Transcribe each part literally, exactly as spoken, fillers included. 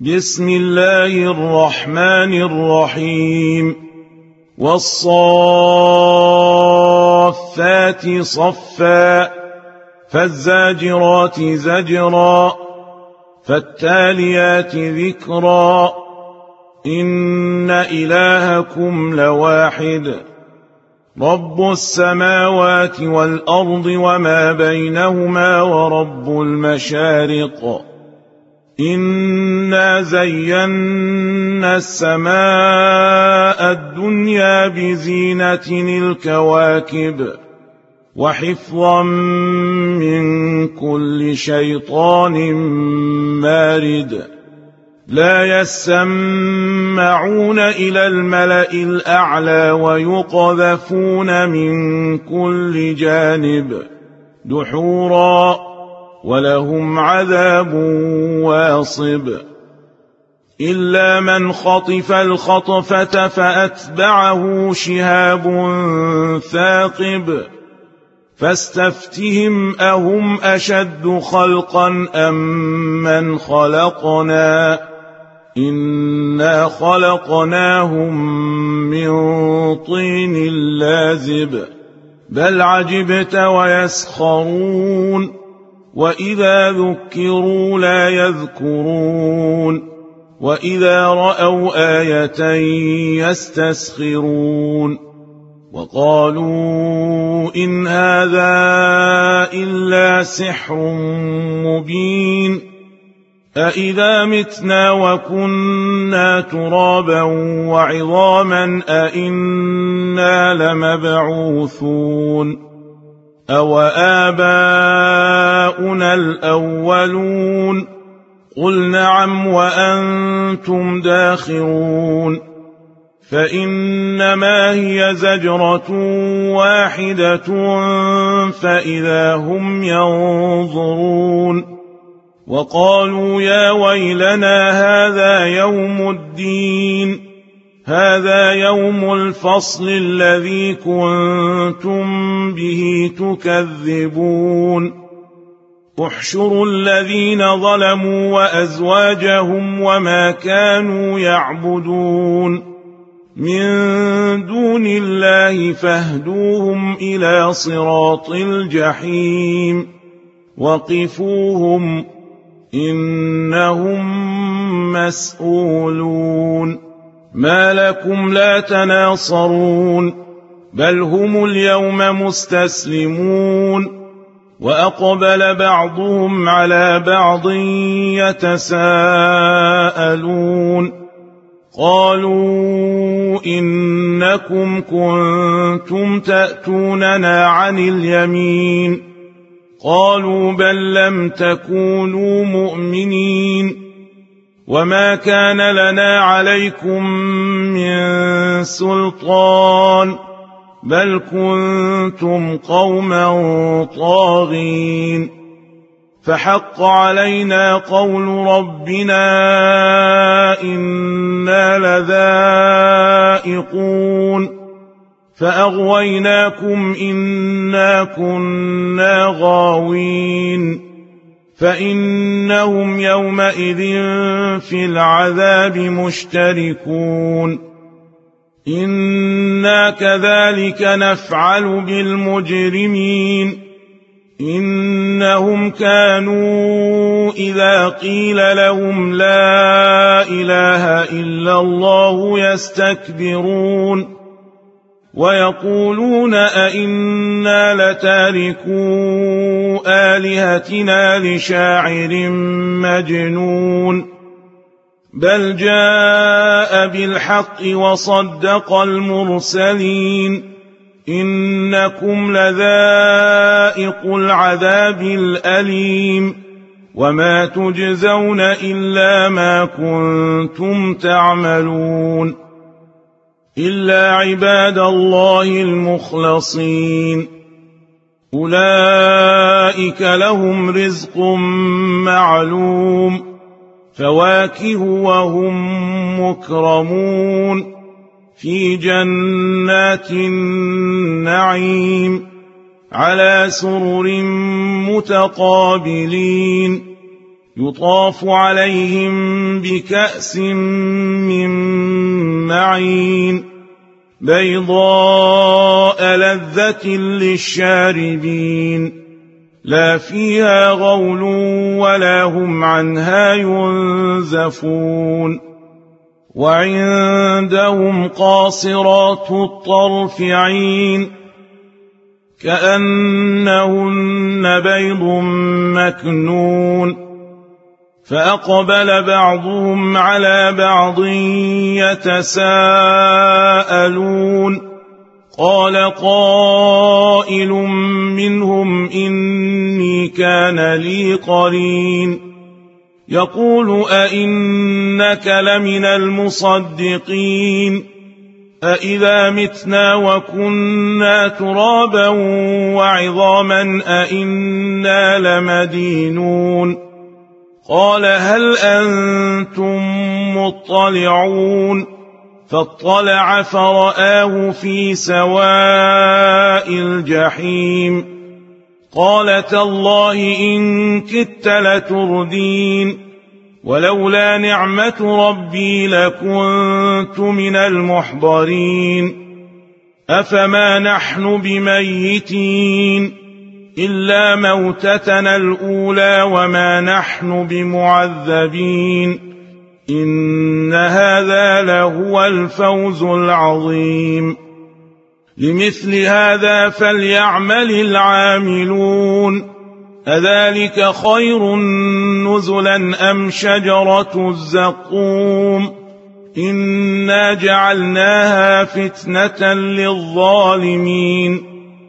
بسم الله الرحمن الرحيم والصافات صفا فالزاجرات زجرا فالتاليات ذكرا إن إلهكم لواحد رب السماوات والأرض وما بينهما ورب المشارق إنا زينا السماء الدنيا بزينة الكواكب وحفظا من كل شيطان مارد لا يسمعون إلى الملأ الأعلى ويقذفون من كل جانب دحورا ولهم عذاب واصب إلا من خطف الخطفة فأتبعه شهاب ثاقب فاستفتهم أهم أشد خلقا أم من خلقنا إنا خلقناهم من طين لازب بل عجبت ويسخرون وإذا ذكروا لا يذكرون وإذا رأوا آية يستسخرون وقالوا إن هذا إلا سحر مبين أإذا متنا وكنا ترابا وعظاما أإنا لمبعوثون أو آباؤنا الأولون قل نعم وأنتم داخرون فإنما هي زجرة واحدة فإذا هم ينظرون وقالوا يا ويلنا هذا يوم الدين هذا يوم الفصل الذي كنتم به تكذبون احشروا الذين ظلموا وأزواجهم وما كانوا يعبدون من دون الله فاهدوهم إلى صراط الجحيم وقفوهم إنهم مسؤولون ما لكم لا تناصرون بل هم اليوم مستسلمون وأقبل بعضهم على بعض يتساءلون قالوا إنكم كنتم تأتوننا عن اليمين قالوا بل لم تكونوا مؤمنين وما كان لنا عليكم من سلطان بل كنتم قوما طاغين فحق علينا قول ربنا إنا لذائقون فأغويناكم إنا كنا غاوين فإنهم يومئذ في العذاب مشتركون إنا كذلك نفعل بالمجرمين إنهم كانوا إذا قيل لهم لا إله إلا الله يستكبرون ويقولون أئنا لتاركو آلهتنا لشاعر مجنون بل جاء بالحق وصدق المرسلين إنكم لذائق العذاب الأليم وما تجزون إلا ما كنتم تعملون إلا عباد الله المخلصين أولئك لهم رزق معلوم فواكه وهم مكرمون في جنات النعيم على سرر متقابلين يطاف عليهم بكأس من معين بيضاء لذة للشاربين لا فيها غول ولا هم عنها ينزفون وعندهم قاصرات الطرف عين كأنهن بيض مكنون فأقبل بعضهم على بعض يتساءلون قال قائل منهم إني كان لي قرين يقول أئنك لمن المصدقين أإذا متنا وكنا ترابا وعظاما أئنا لمدينون قال هل أنتم مطلعون فاطلع فرآه في سواء الجحيم قال تالله إن كدت لتردين ولولا نعمة ربي لكنت من المحضرين أفما نحن بميتين إلا موتتنا الأولى وما نحن بمعذبين إن هذا لهو الفوز العظيم لمثل هذا فليعمل العاملون أذلك خير نزلا أم شجرة الزقوم إنا جعلناها فتنة للظالمين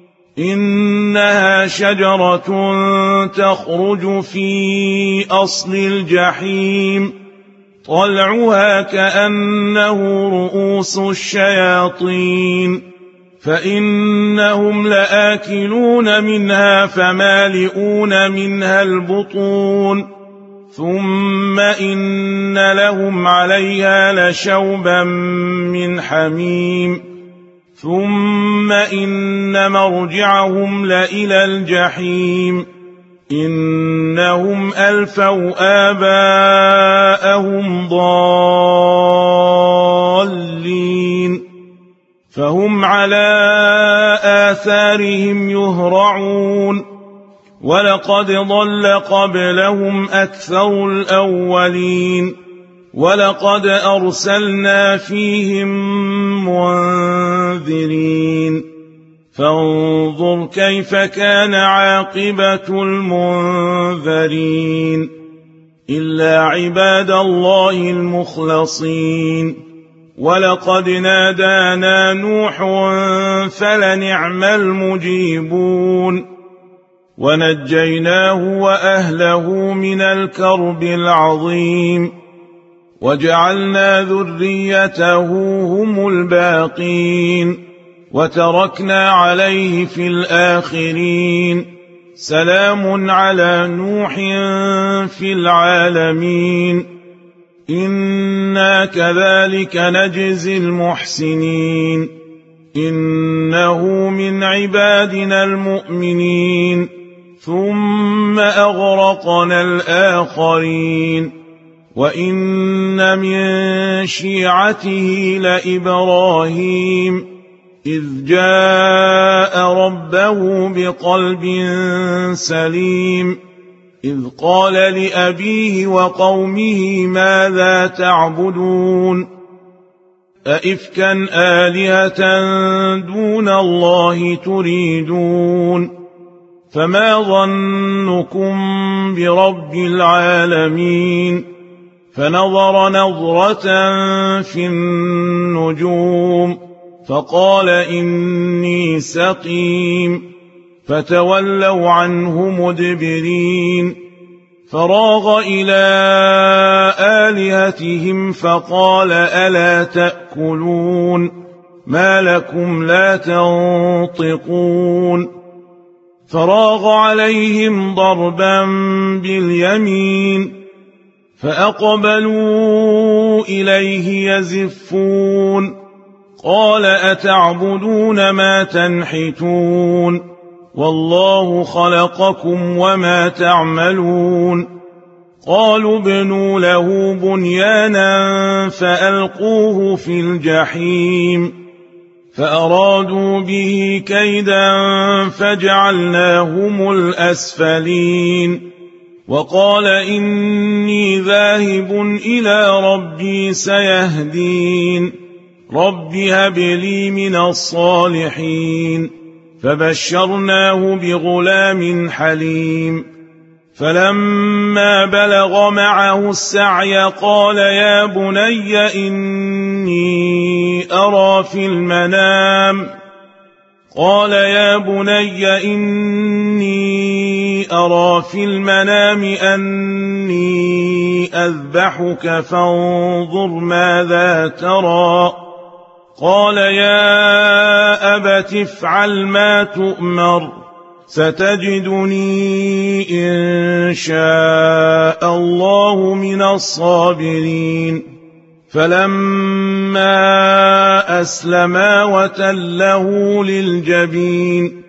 إنها شجرة تخرج في أصل الجحيم طلعها كأنه رؤوس الشياطين فإنهم لآكلون منها فمالئون منها البطون ثم إن لهم عليها لشوبا من حميم ثم إن مرجعهم لإلى الجحيم إنهم ألفوا آباءهم ضالين فهم على آثارهم يهرعون ولقد ضل قبلهم أكثر الأولين ولقد أرسلنا فيهم منذرين فانظر كيف كان عاقبة المنذرين إلا عباد الله المخلصين ولقد نادانا نوح فلنعم المجيبون ونجيناه وأهله من الكرب العظيم وجعلنا ذريته هم الباقين وتركنا عليه في الآخرين سلام على نوح في العالمين إنا كذلك نجزي المحسنين إنه من عبادنا المؤمنين ثم أغرقنا الآخرين وإن من شيعته لإبراهيم إذ جاء ربه بقلب سليم إذ قال لأبيه وقومه ماذا تعبدون أئفكا آلهة دون الله تريدون فما ظنكم برب العالمين فنظر نظرة في النجوم فقال إني سقيم فتولوا عنه مدبرين فراغ إلى آلهتهم فقال ألا تأكلون ما لكم لا تنطقون فراغ عليهم ضربا باليمين فأقبلوا إليه يزفون قال أتعبدون ما تنحتون والله خلقكم وما تعملون قالوا ابنوا له بنيانا فألقوه في الجحيم فأرادوا به كيدا فجعلناهم الأسفلين وقال إني ذاهب إلى ربي سيهدين رب هب لي من الصالحين فبشرناه بغلام حليم فلما بلغ معه السعي قال يا بني إني أرى في المنام قال يا بني إني أرى في المنام أني أذبحك فانظر ماذا ترى قال يا أبت افعل ما تؤمر ستجدني إن شاء الله من الصابرين فلما أسلما وتله للجبين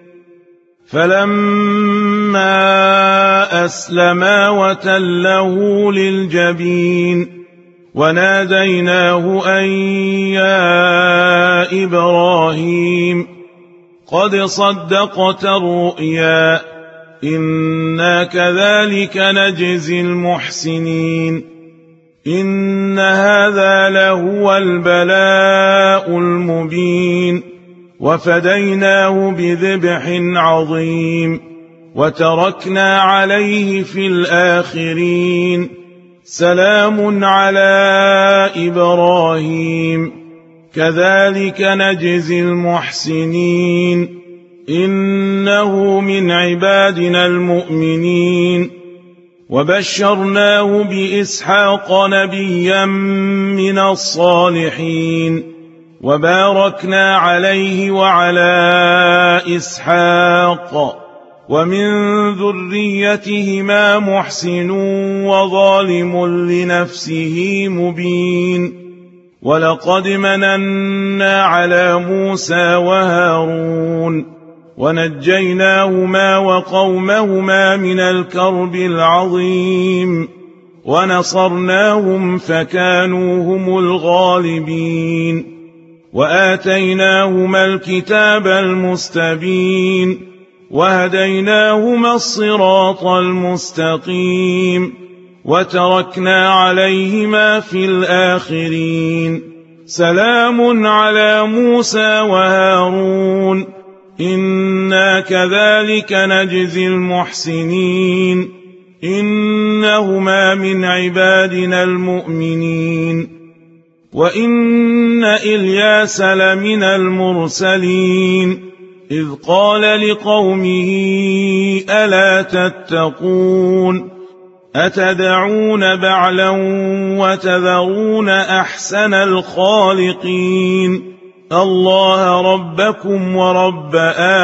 فلما أسلما وتله للجبين وناديناه أن يا إبراهيم قد صدقت الرؤيا إنا كذلك نجزي المحسنين إن هذا لهو البلاء المبين وفديناه بذبح عظيم وتركنا عليه في الآخرين سلام على إبراهيم كذلك نجزي المحسنين إنه من عبادنا المؤمنين وبشرناه بإسحاق نبيا من الصالحين وباركنا عليه وعلى إسحاق ومن ذريتهما محسن وظالم لنفسه مبين ولقد مننا على موسى وهارون ونجيناهما وقومهما من الكرب العظيم ونصرناهم فكانوا هم الغالبين وآتيناهما الكتاب المستبين وهديناهما الصراط المستقيم وتركنا عليهما في الآخرين سلام على موسى وهارون إنا كذلك نجزي المحسنين إنهما من عبادنا المؤمنين وإن إلياس لمن المرسلين إذ قال لقومه ألا تتقون أتدعون بعلا وتذرون أحسن الخالقين الله ربكم ورب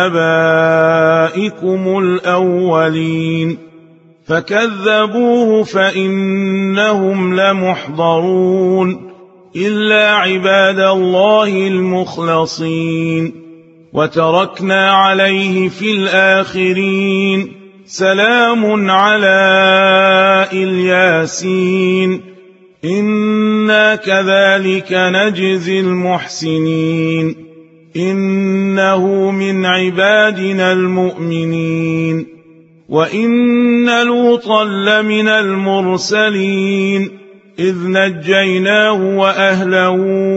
آبائكم الأولين فكذبوه فإنهم لمحضرون إلا عباد الله المخلصين وتركنا عليه في الآخرين سلام على الياسين إنا كذلك نجزي المحسنين إنه من عبادنا المؤمنين وإن لوطا لمن المرسلين إذ نجيناه وأهله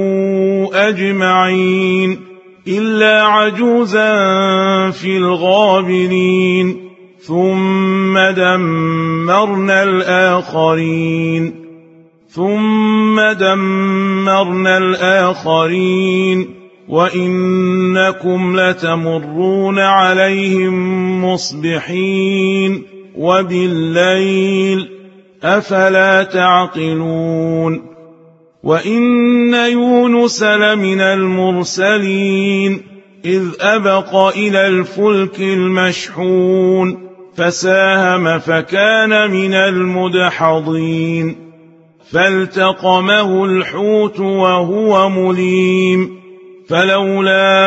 أجمعين إلا عجوزا في الغابرين ثم دمرنا الآخرين ثم دمرنا الآخرين وإنكم لتمرون عليهم مصبحين وبالليل أفلا تعقلون وإن يونس لمن المرسلين إذ أبق إلى الفلك المشحون فساهم فكان من المدحضين فالتقمه الحوت وهو مليم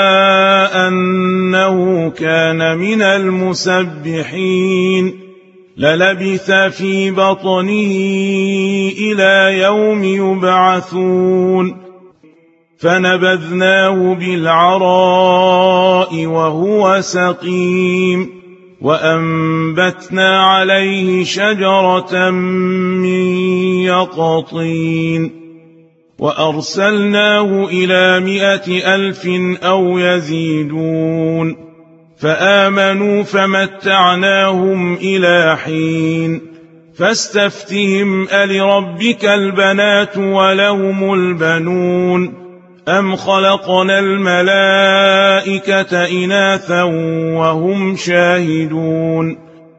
فلولا أنه كان من المسبحين للبث في بطنه إلى يوم يبعثون فنبذناه بالعراء وهو سقيم وأنبتنا عليه شجرة من يقطين وأرسلناه إلى مائة ألف أو يزيدون فآمنوا فمتعناهم إلى حين فاستفتهم ألربك البنات ولهم البنون أم خلقنا الملائكة إناثا وهم شاهدون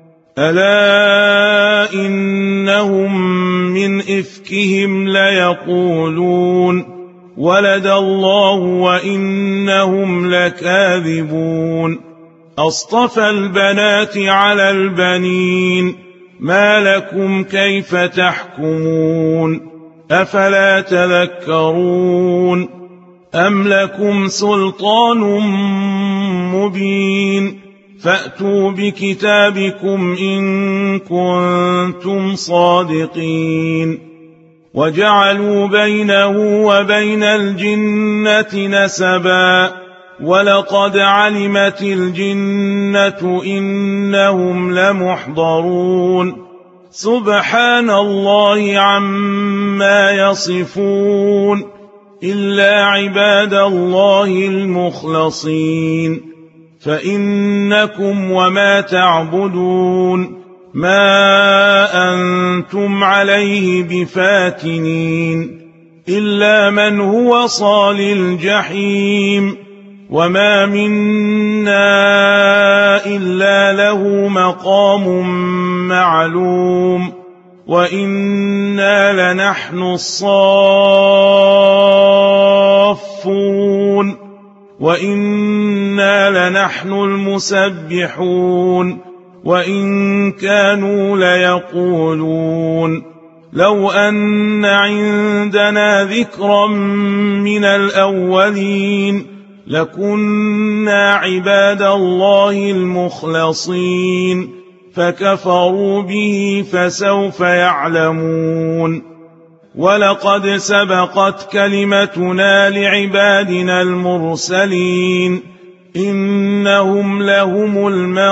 ألا إنهم من إفكهم ليقولون ولد الله وإنهم لكاذبون أصطفى البنات على البنين ما لكم كيف تحكمون أفلا تذكرون أم لكم سلطان مبين فأتوا بكتابكم إن كنتم صادقين وجعلوا بينه وبين الجنة نسبا ولقد علمت الجنة إنهم لمحضرون سبحان الله عما يصفون إلا عباد الله المخلصين فإنكم وما تعبدون ما أنتم عليه بفاتنين إلا من هو صال الجحيم وما منا إلا له مقام معلوم وإنا لنحن الصافون وإنا لنحن المسبحون وإن كانوا ليقولون لو أن عندنا ذكرا من الأولين لكنا عباد الله المخلصين فكفروا به فسوف يعلمون ولقد سبقت كلمتنا لعبادنا المرسلين إنهم لهم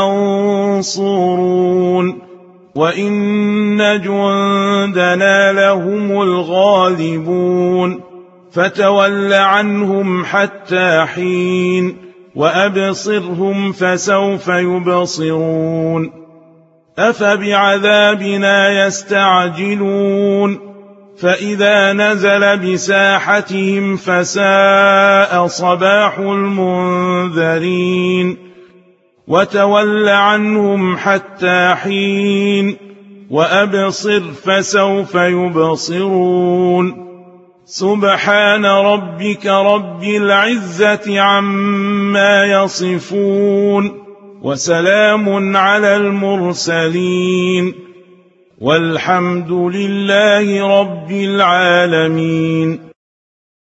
المنصورون وإن جندنا لهم الغالبون فتول عنهم حتى حين وأبصرهم فسوف يبصرون أفبعذابنا يستعجلون فإذا نزل بساحتهم فساء صباح المنذرين وتول عنهم حتى حين وأبصر فسوف يبصرون سبحان ربك رب العزة عما يصفون وسلام على المرسلين والحمد لله رب العالمين.